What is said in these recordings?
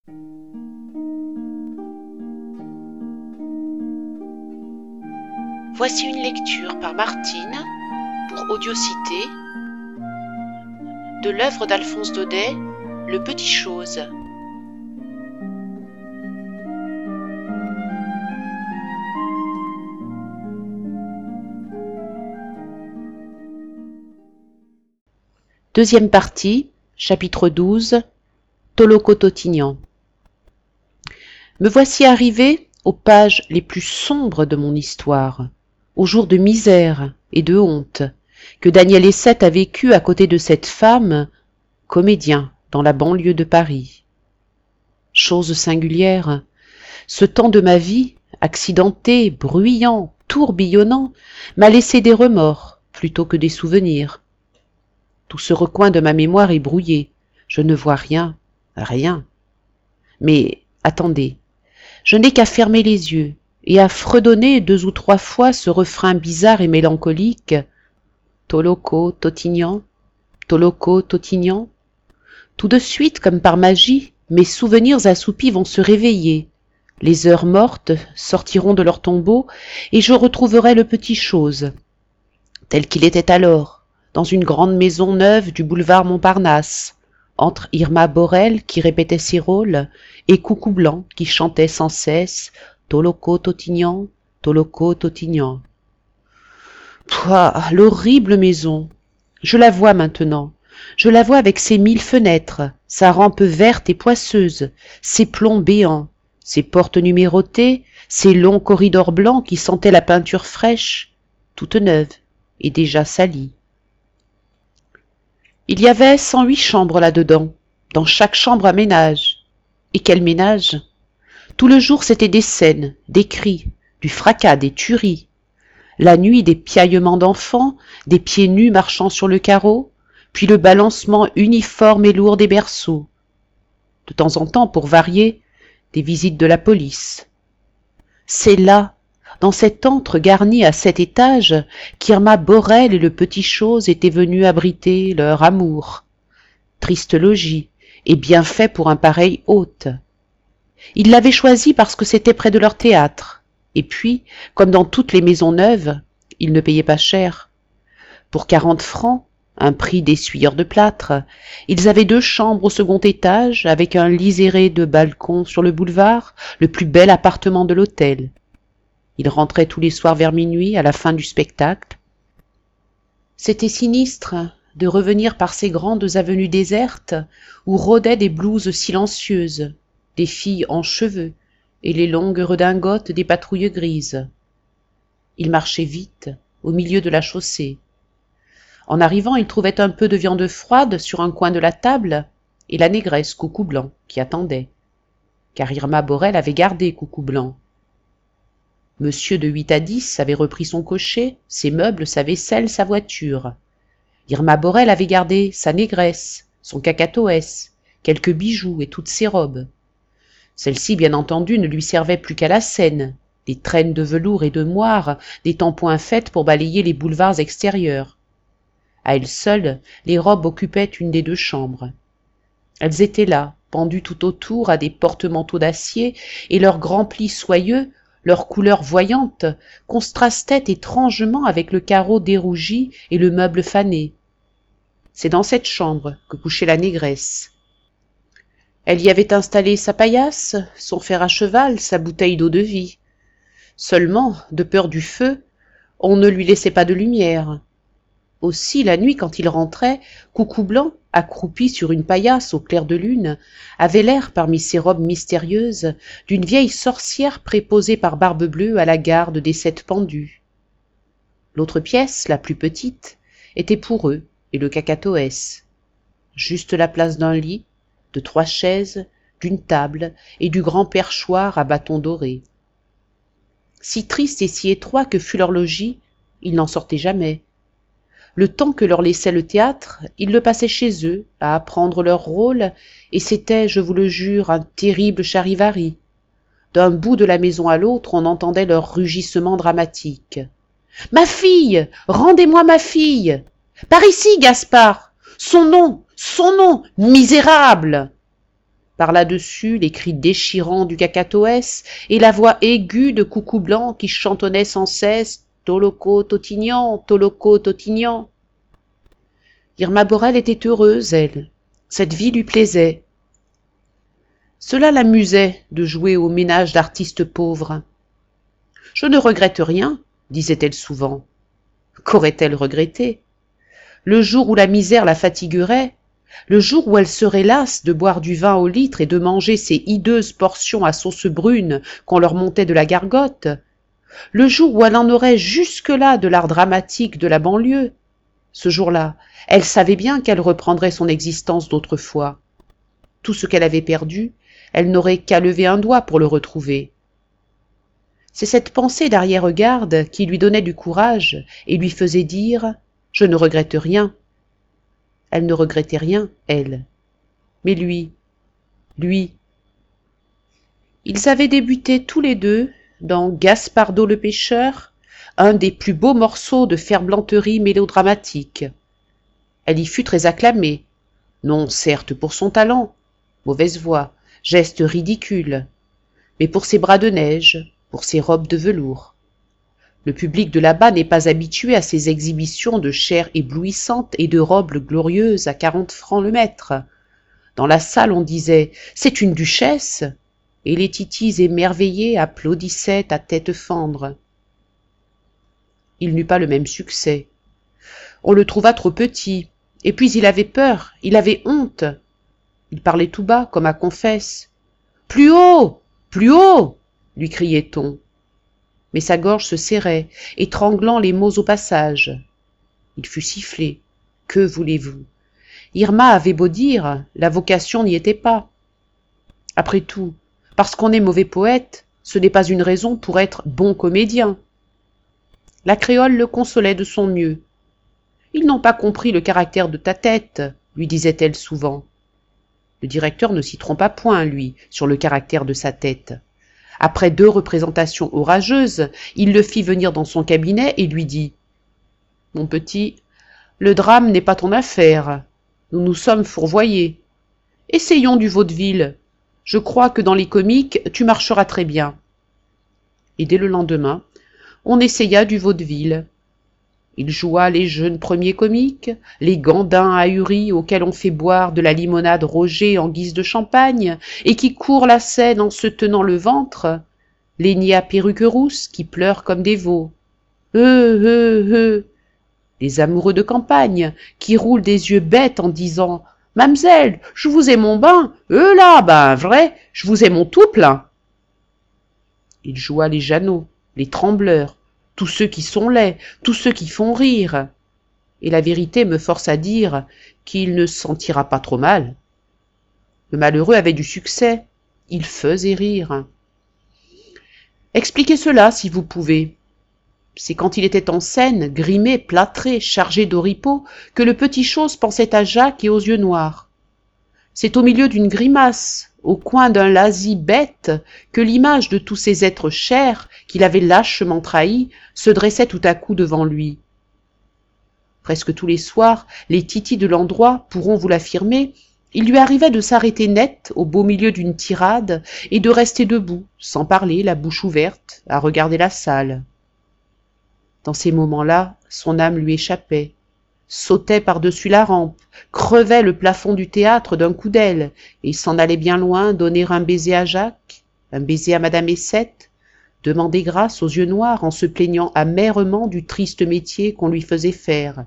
Voici une lecture par Martine pour Audiocité de l'œuvre d'Alphonse Daudet, Le Petit Chose. Deuxième partie, chapitre 12, Tolokototignan. Me voici arrivé aux pages les plus sombres de mon histoire, aux jours de misère et de honte que Daniel Essette a vécu à côté de cette femme, comédien dans la banlieue de Paris. Chose singulière, ce temps de ma vie, accidenté, bruyant, tourbillonnant, m'a laissé des remords plutôt que des souvenirs. Tout ce recoin de ma mémoire est brouillé, je ne vois rien, rien. Mais attendez, je n'ai qu'à fermer les yeux et à fredonner 2 ou 3 fois ce refrain bizarre et mélancolique. Tolokototignan, Tolokototignan. Tout de suite, comme par magie, mes souvenirs assoupis vont se réveiller. Les heures mortes sortiront de leur tombeau et je retrouverai le Petit Chose, tel qu'il était alors, dans une grande maison neuve du boulevard Montparnasse, entre Irma Borel qui répétait ses rôles et Coucou Blanc qui chantait sans cesse Tolokototignan, Tolokototignan. Pouah, l'horrible maison. Je la vois maintenant. Je la vois avec ses 1000 fenêtres, sa rampe verte et poisseuse, ses plombs béants, ses portes numérotées, ses longs corridors blancs qui sentaient la peinture fraîche, toute neuve et déjà salie. Il y avait 108 chambres là-dedans, dans chaque chambre un ménage. Et quel ménage! Tout le jour c'étaient des scènes, des cris, du fracas, des tueries. La nuit des piaillements d'enfants, des pieds nus marchant sur le carreau, puis le balancement uniforme et lourd des berceaux. De temps en temps, pour varier, des visites de la police. C'est là, dans cet antre garni à 7 étages, qu'Irma Borel et le Petit Chose étaient venus abriter leur amour. Triste logis, et bien fait pour un pareil hôte. Ils l'avaient choisi parce que c'était près de leur théâtre, et puis, comme dans toutes les maisons neuves, ils ne payaient pas cher. Pour 40 francs, un prix d'essuyeur de plâtre, ils avaient 2 chambres au second étage, avec un liseré de balcon sur le boulevard, le plus bel appartement de l'hôtel. Ils rentraient tous les soirs vers minuit, à la fin du spectacle. C'était sinistre de revenir par ces grandes avenues désertes où rôdaient des blouses silencieuses, des filles en cheveux et les longues redingotes des patrouilles grises. Ils marchaient vite, au milieu de la chaussée. En arrivant, ils trouvaient un peu de viande froide sur un coin de la table et la négresse Coucou Blanc qui attendait, car Irma Borel avait gardé Coucou Blanc. Monsieur de 8 à 10 avait repris son cocher, ses meubles, sa vaisselle, sa voiture. Irma Borel avait gardé sa négresse, son cacatoès, quelques bijoux et toutes ses robes. Celle-ci, bien entendu, ne lui servait plus qu'à la scène, des traînes de velours et de moire, des tampons faites pour balayer les boulevards extérieurs. À elle seule, les robes occupaient une des 2 chambres. Elles étaient là, pendues tout autour à des porte-manteaux d'acier, et leurs grands plis soyeux, leur couleur voyante, contrastaient étrangement avec le carreau dérougi et le meuble fané. C'est dans cette chambre que couchait la négresse. Elle y avait installé sa paillasse, son fer à cheval, sa bouteille d'eau-de-vie. Seulement, de peur du feu, on ne lui laissait pas de lumière. Aussi, la nuit, quand il rentrait, Coucou Blanc, accroupi sur une paillasse au clair de lune, avait l'air, parmi ses robes mystérieuses, d'une vieille sorcière préposée par Barbe-Bleue à la garde des 7 pendus. L'autre pièce, la plus petite, était pour eux et le cacatoès. Juste la place d'un lit, de 3 chaises, d'une table et du grand perchoir à bâton doré. Si triste et si étroit que fût leur logis, ils n'en sortaient jamais. Le temps que leur laissait le théâtre, ils le passaient chez eux, à apprendre leur rôle, et c'était, je vous le jure, un terrible charivari. D'un bout de la maison à l'autre, on entendait leurs rugissements dramatiques. « Ma fille! Rendez-moi ma fille! Par ici, Gaspard! Son nom! Misérable !» Par là-dessus, les cris déchirants du cacatoès et la voix aiguë de Coucou Blanc qui chantonnait sans cesse « Toloco Totignan, Toloco Totignan ». Irma Borel était heureuse, elle. Cette vie lui plaisait. Cela l'amusait de jouer au ménage d'artistes pauvres. « Je ne regrette rien, » disait-elle souvent. Qu'aurait-elle regretté? Le jour où la misère la fatiguerait, le jour où elle serait lasse de boire du vin au litre et de manger ces hideuses portions à sauce brune qu'on leur montait de la gargote, le jour où elle en aurait jusque-là de l'art dramatique de la banlieue, ce jour-là, elle savait bien qu'elle reprendrait son existence d'autrefois. Tout ce qu'elle avait perdu, elle n'aurait qu'à lever un doigt pour le retrouver. C'est cette pensée d'arrière-garde qui lui donnait du courage et lui faisait dire « Je ne regrette rien ». Elle ne regrettait rien, elle. Mais lui. Ils avaient débuté tous les deux, dans Gaspardo le pêcheur, un des plus beaux morceaux de ferblanterie mélodramatique. Elle y fut très acclamée, non certes pour son talent, mauvaise voix, gestes ridicules, mais pour ses bras de neige, pour ses robes de velours. Le public de là-bas n'est pas habitué à ces exhibitions de chair éblouissante et de robes glorieuses à 40 francs le mètre. Dans la salle, on disait « C'est une duchesse !» et les titis émerveillés applaudissaient à tête fendre. Il n'eut pas le même succès. On le trouva trop petit, et puis il avait peur, il avait honte. Il parlait tout bas, comme à confesse. « Plus haut! Plus haut !» lui criait-on. Mais sa gorge se serrait, étranglant les mots au passage. Il fut sifflé. Que voulez-vous? Irma avait beau dire, la vocation n'y était pas. Après tout, parce qu'on est mauvais poète, ce n'est pas une raison pour être bon comédien. La créole le consolait de son mieux. Ils n'ont pas compris le caractère de ta tête, lui disait-elle souvent. Le directeur ne s'y trompa point, lui, sur le caractère de sa tête. Après 2 représentations orageuses, il le fit venir dans son cabinet et lui dit « Mon petit, le drame n'est pas ton affaire. Nous nous sommes fourvoyés. Essayons du vaudeville. Je crois que dans les comiques, tu marcheras très bien. » Et dès le lendemain, on essaya du vaudeville. Il joua les jeunes premiers comiques, les gandins ahuris auxquels on fait boire de la limonade Roger en guise de champagne et qui courent la scène en se tenant le ventre, les niais à perruques rousses qui pleurent comme des veaux. Les amoureux de campagne qui roulent des yeux bêtes en disant « Mamselle, je vous ai mon bain, là, ben vrai, je vous ai mon tout plein. » Il joua les Jeannot, les Trembleurs, tous ceux qui sont laids, tous ceux qui font rire. Et la vérité me force à dire qu'il ne s'en tira pas trop mal. Le malheureux avait du succès, il faisait rire. Expliquez cela si vous pouvez. C'est quand il était en scène, grimé, plâtré, chargé d'oripeaux, que le petit chose pensait à Jacques et aux yeux noirs. C'est au milieu d'une grimace, au coin d'un lazzi bête, que l'image de tous ces êtres chers qu'il avait lâchement trahis se dressait tout à coup devant lui. Presque tous les soirs, les titis de l'endroit pourront vous l'affirmer, il lui arrivait de s'arrêter net au beau milieu d'une tirade et de rester debout, sans parler, la bouche ouverte, à regarder la salle. Dans ces moments-là, son âme lui échappait, sautait par-dessus la rampe, crevait le plafond du théâtre d'un coup d'aile et s'en allait bien loin donner un baiser à Jacques, un baiser à Madame Essette, demander grâce aux yeux noirs en se plaignant amèrement du triste métier qu'on lui faisait faire.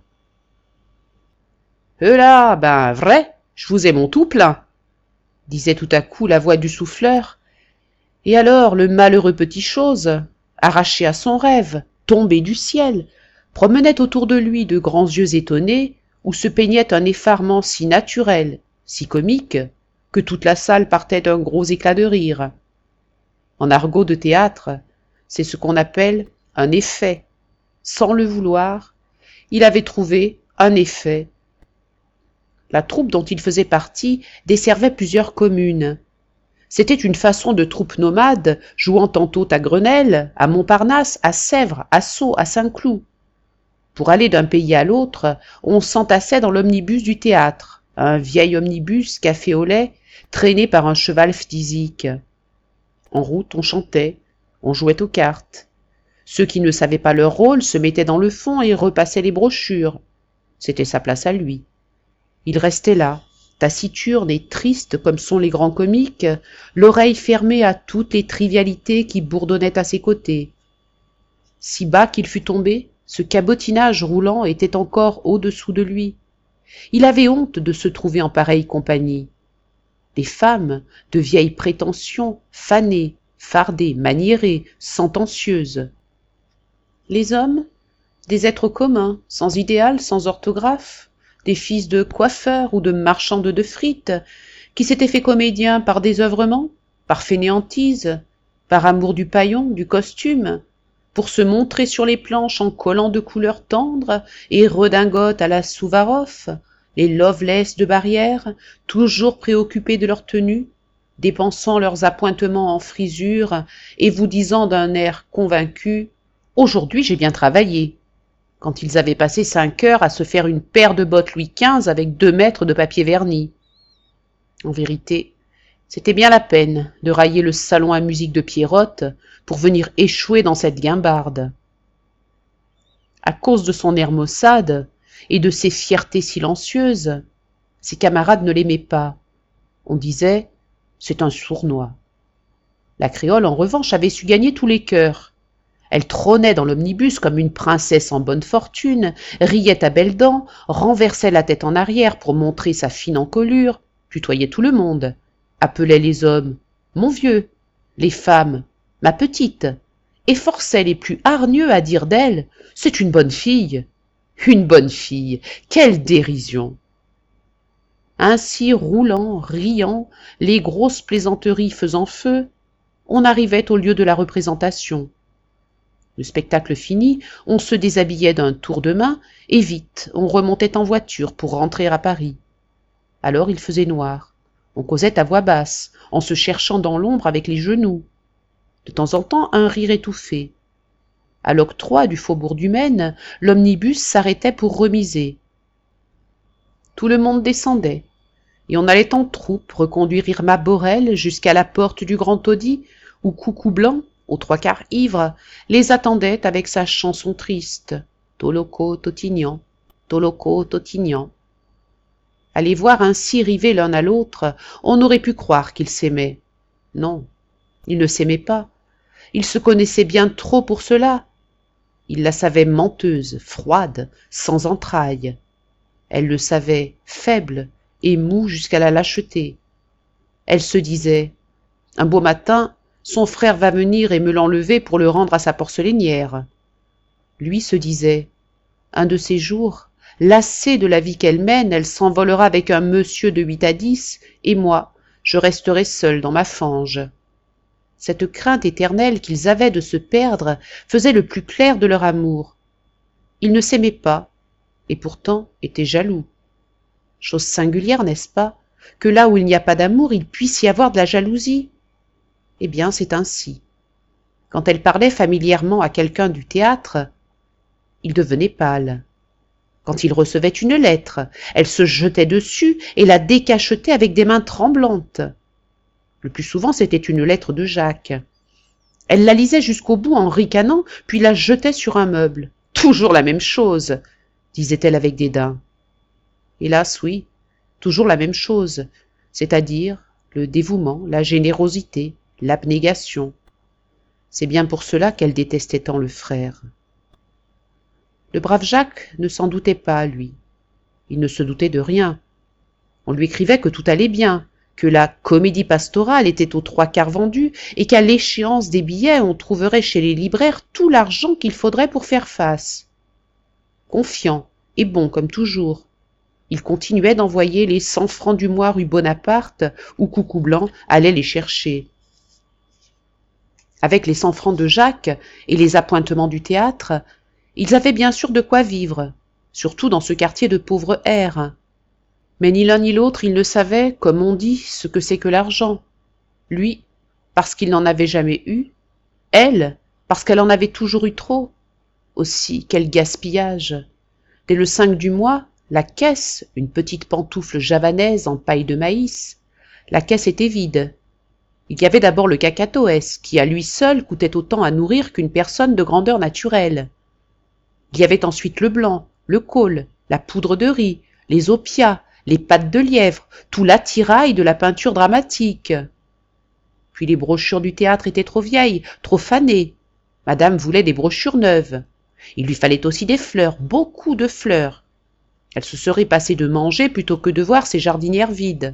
« Là, ben vrai, je vous ai mon tout plein !» disait tout à coup la voix du souffleur, et alors le malheureux petit chose, arraché à son rêve, tombé du ciel, promenait autour de lui de grands yeux étonnés où se peignait un effarement si naturel, si comique, que toute la salle partait d'un gros éclat de rire. En argot de théâtre, c'est ce qu'on appelle un effet. Sans le vouloir, il avait trouvé un effet. La troupe dont il faisait partie desservait plusieurs communes. C'était une façon de troupe nomade, jouant tantôt à Grenelle, à Montparnasse, à Sèvres, à Sceaux, à Saint-Cloud. Pour aller d'un pays à l'autre, on s'entassait dans l'omnibus du théâtre, un vieil omnibus café au lait, traîné par un cheval phthisique. En route, on chantait, on jouait aux cartes. Ceux qui ne savaient pas leur rôle se mettaient dans le fond et repassaient les brochures. C'était sa place à lui. Il restait là, taciturne et triste comme sont les grands comiques, l'oreille fermée à toutes les trivialités qui bourdonnaient à ses côtés. Si bas qu'il fût tombé, ce cabotinage roulant était encore au-dessous de lui. Il avait honte de se trouver en pareille compagnie. Les femmes, de vieilles prétentions, fanées, fardées, maniérées, sentencieuses. Les hommes, des êtres communs, sans idéal, sans orthographe, des fils de coiffeurs ou de marchands de frites, qui s'étaient fait comédiens par désœuvrement, par fainéantise, par amour du paillon, du costume, pour se montrer sur les planches en collants de couleurs tendres et redingotes à la Souvaroff, les Lovelace de Barrière, toujours préoccupés de leur tenue, dépensant leurs appointements en frisure et vous disant d'un air convaincu « Aujourd'hui j'ai bien travaillé », quand ils avaient passé 5 heures à se faire une paire de bottes Louis XV avec 2 mètres de papier verni. En vérité, c'était bien la peine de railler le salon à musique de Pierrotte pour venir échouer dans cette guimbarde. À cause de son air maussade et de ses fiertés silencieuses, ses camarades ne l'aimaient pas. On disait « c'est un sournois ». La créole, en revanche, avait su gagner tous les cœurs. Elle trônait dans l'omnibus comme une princesse en bonne fortune, riait à belles dents, renversait la tête en arrière pour montrer sa fine encolure, tutoyait tout le monde, appelait les hommes « mon vieux », les femmes « ma petite », et forçait les plus hargneux à dire d'elle « c'est une bonne fille ». Une bonne fille, quelle dérision! Ainsi, roulant, riant, les grosses plaisanteries faisant feu, on arrivait au lieu de la représentation. Le spectacle fini, on se déshabillait d'un tour de main, et vite, on remontait en voiture pour rentrer à Paris. Alors il faisait noir. On causait à voix basse, en se cherchant dans l'ombre avec les genoux. De temps en temps, un rire étouffé. À l'octroi du faubourg du Maine, l'omnibus s'arrêtait pour remiser. Tout le monde descendait, et on allait en troupe reconduire Irma Borel jusqu'à la porte du Grand Taudis, où Coucou Blanc, aux 3/4 ivre, les attendait avec sa chanson triste, Toloco Totignan, Toloco Totignan. À les voir ainsi rivés l'un à l'autre, on aurait pu croire qu'ils s'aimaient. Non, ils ne s'aimaient pas. Ils se connaissaient bien trop pour cela. Il la savait menteuse, froide, sans entrailles. Elle le savait faible et mou jusqu'à la lâcheté. Elle se disait « Un beau matin, son frère va venir et me l'enlever pour le rendre à sa porcelainière. » Lui se disait « Un de ces jours, lassée de la vie qu'elle mène, elle s'envolera avec un monsieur de 8 à 10, et moi, je resterai seule dans ma fange. » Cette crainte éternelle qu'ils avaient de se perdre faisait le plus clair de leur amour. Ils ne s'aimaient pas, et pourtant étaient jaloux. Chose singulière, n'est-ce pas, que là où il n'y a pas d'amour, il puisse y avoir de la jalousie? Eh bien, c'est ainsi. Quand elle parlait familièrement à quelqu'un du théâtre, il devenait pâle. Quand il recevait une lettre, elle se jetait dessus et la décachetait avec des mains tremblantes. Le plus souvent, c'était une lettre de Jacques. Elle la lisait jusqu'au bout en ricanant, puis la jetait sur un meuble. « Toujours la même chose !» disait-elle avec dédain. Hélas, oui, toujours la même chose, c'est-à-dire le dévouement, la générosité, l'abnégation. C'est bien pour cela qu'elle détestait tant le frère. Le brave Jacques ne s'en doutait pas, lui. Il ne se doutait de rien. On lui écrivait que tout allait bien, que la comédie pastorale était aux 3/4 vendue et qu'à l'échéance des billets on trouverait chez les libraires tout l'argent qu'il faudrait pour faire face. Confiant et bon comme toujours, il continuait d'envoyer les 100 francs du mois rue Bonaparte où Coucou Blanc allait les chercher. Avec les 100 francs de Jacques et les appointements du théâtre, ils avaient bien sûr de quoi vivre, surtout dans ce quartier de pauvres airs. Mais ni l'un ni l'autre, ils ne savaient, comme on dit, ce que c'est que l'argent. Lui, parce qu'il n'en avait jamais eu. Elle, parce qu'elle en avait toujours eu trop. Aussi, quel gaspillage! Dès le 5 du mois, la caisse, une petite pantoufle javanaise en paille de maïs, La caisse était vide. Il y avait d'abord le cacatoès, qui à lui seul coûtait autant à nourrir qu'une personne de grandeur naturelle. Il y avait ensuite le blanc, le caule, la poudre de riz, les opiats, les pattes de lièvre, tout l'attirail de la peinture dramatique. Puis les brochures du théâtre étaient trop vieilles, trop fanées. Madame voulait des brochures neuves. Il lui fallait aussi des fleurs, beaucoup de fleurs. Elle se serait passée de manger plutôt que de voir ses jardinières vides.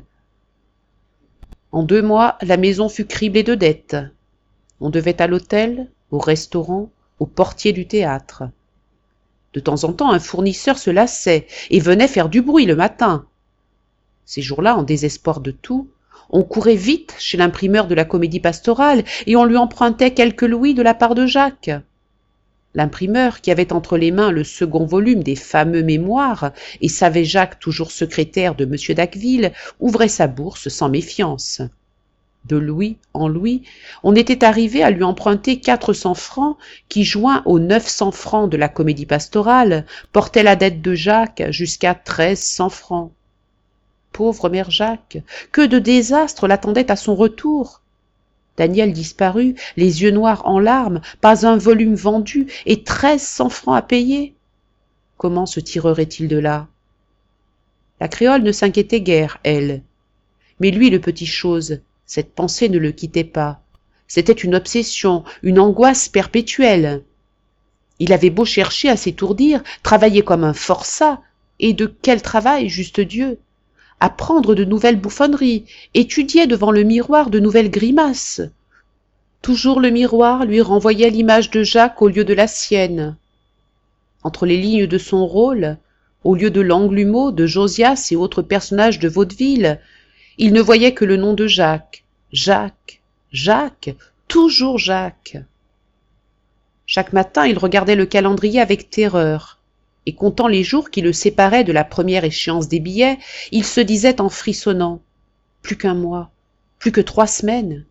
En 2 mois, la maison fut criblée de dettes. On devait à l'hôtel, au restaurant, au portier du théâtre. De temps en temps, un fournisseur se lassait et venait faire du bruit le matin. Ces jours-là, en désespoir de tout, on courait vite chez l'imprimeur de la Comédie Pastorale et on lui empruntait quelques louis de la part de Jacques. L'imprimeur, qui avait entre les mains le second volume des fameux mémoires et savait Jacques toujours secrétaire de M. d'Acqueville, ouvrait sa bourse sans méfiance. De louis en louis, on était arrivé à lui emprunter 400 francs qui, joints aux 900 francs de la Comédie Pastorale, portaient la dette de Jacques jusqu'à 1300 francs. Pauvre mère Jacques, que de désastres l'attendaient à son retour! Daniel disparut, les yeux noirs en larmes, pas un volume vendu et 1300 francs à payer. Comment se tirerait-il de là? La créole ne s'inquiétait guère, elle. Mais lui, le petit chose, cette pensée ne le quittait pas. C'était une obsession, une angoisse perpétuelle. Il avait beau chercher à s'étourdir, travailler comme un forçat, et de quel travail, juste Dieu! Apprendre de nouvelles bouffonneries, étudier devant le miroir de nouvelles grimaces. Toujours le miroir lui renvoyait l'image de Jacques au lieu de la sienne. Entre les lignes de son rôle, au lieu de l'Anglumeau, de Josias et autres personnages de vaudeville, il ne voyait que le nom de Jacques. Jacques, Jacques, toujours Jacques. Chaque matin, il regardait le calendrier avec terreur, et comptant les jours qui le séparaient de la première échéance des billets, il se disait en frissonnant: plus qu'1 mois, plus que 3 semaines.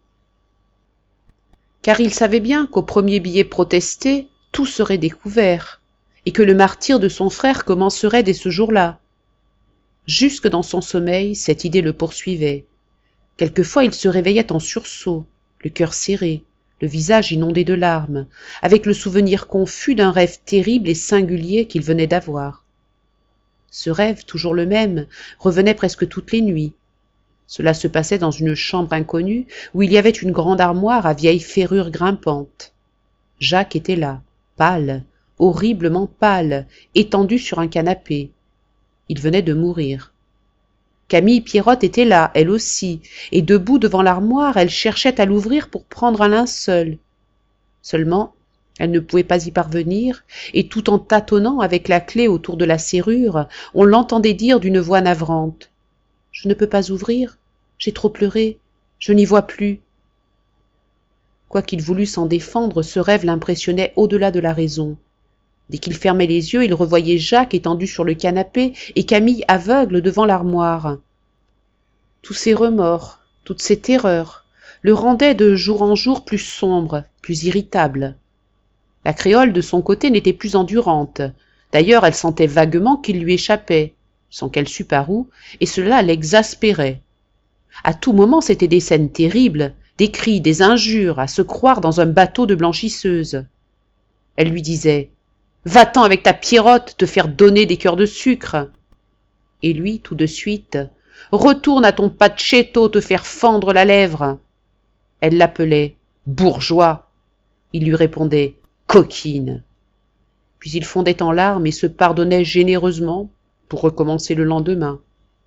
Car il savait bien qu'au premier billet protesté, tout serait découvert, et que le martyre de son frère commencerait dès ce jour-là. Jusque dans son sommeil, cette idée le poursuivait. Quelquefois il se réveillait en sursaut, le cœur serré, le visage inondé de larmes, avec le souvenir confus d'un rêve terrible et singulier qu'il venait d'avoir. Ce rêve, toujours le même, revenait presque toutes les nuits. Cela se passait dans une chambre inconnue où il y avait une grande armoire à vieilles ferrures grimpantes. Jacques était là, pâle, horriblement pâle, étendu sur un canapé. Il venait de mourir. Camille Pierrotte était là, elle aussi, et debout devant l'armoire, elle cherchait à l'ouvrir pour prendre un linceul. Seulement, elle ne pouvait pas y parvenir, et tout en tâtonnant avec la clé autour de la serrure, on l'entendait dire d'une voix navrante: « Je ne peux pas ouvrir, j'ai trop pleuré, je n'y vois plus. » Quoiqu'il voulût s'en défendre, ce rêve l'impressionnait au-delà de la raison. Dès qu'il fermait les yeux, il revoyait Jacques étendu sur le canapé et Camille aveugle devant l'armoire. Tous ces remords, toutes ces terreurs, le rendaient de jour en jour plus sombre, plus irritable. La créole, de son côté, n'était plus endurante. D'ailleurs, elle sentait vaguement qu'il lui échappait, sans qu'elle sût par où, et cela l'exaspérait. À tout moment, c'étaient des scènes terribles, des cris, des injures, à se croire dans un bateau de blanchisseuse. Elle lui disait: « Va-t'en avec ta Pierrotte te faire donner des cœurs de sucre. » Et lui, tout de suite: « Retourne à ton Pacetto te faire fendre la lèvre. » Elle l'appelait « bourgeois ». Il lui répondait « coquine ». Puis il fondait en larmes et se pardonnait généreusement pour recommencer le lendemain.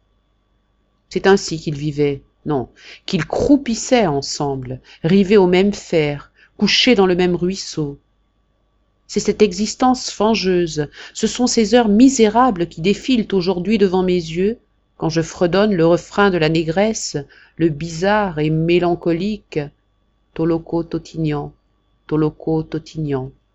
C'est ainsi qu'ils vivaient, non, qu'ils croupissaient ensemble, rivés au même fer, couchés dans le même ruisseau. C'est cette existence fangeuse, ce sont ces heures misérables qui défilent aujourd'hui devant mes yeux, quand je fredonne le refrain de la négresse, le bizarre et mélancolique Toloco Totignan, Toloco Totignan.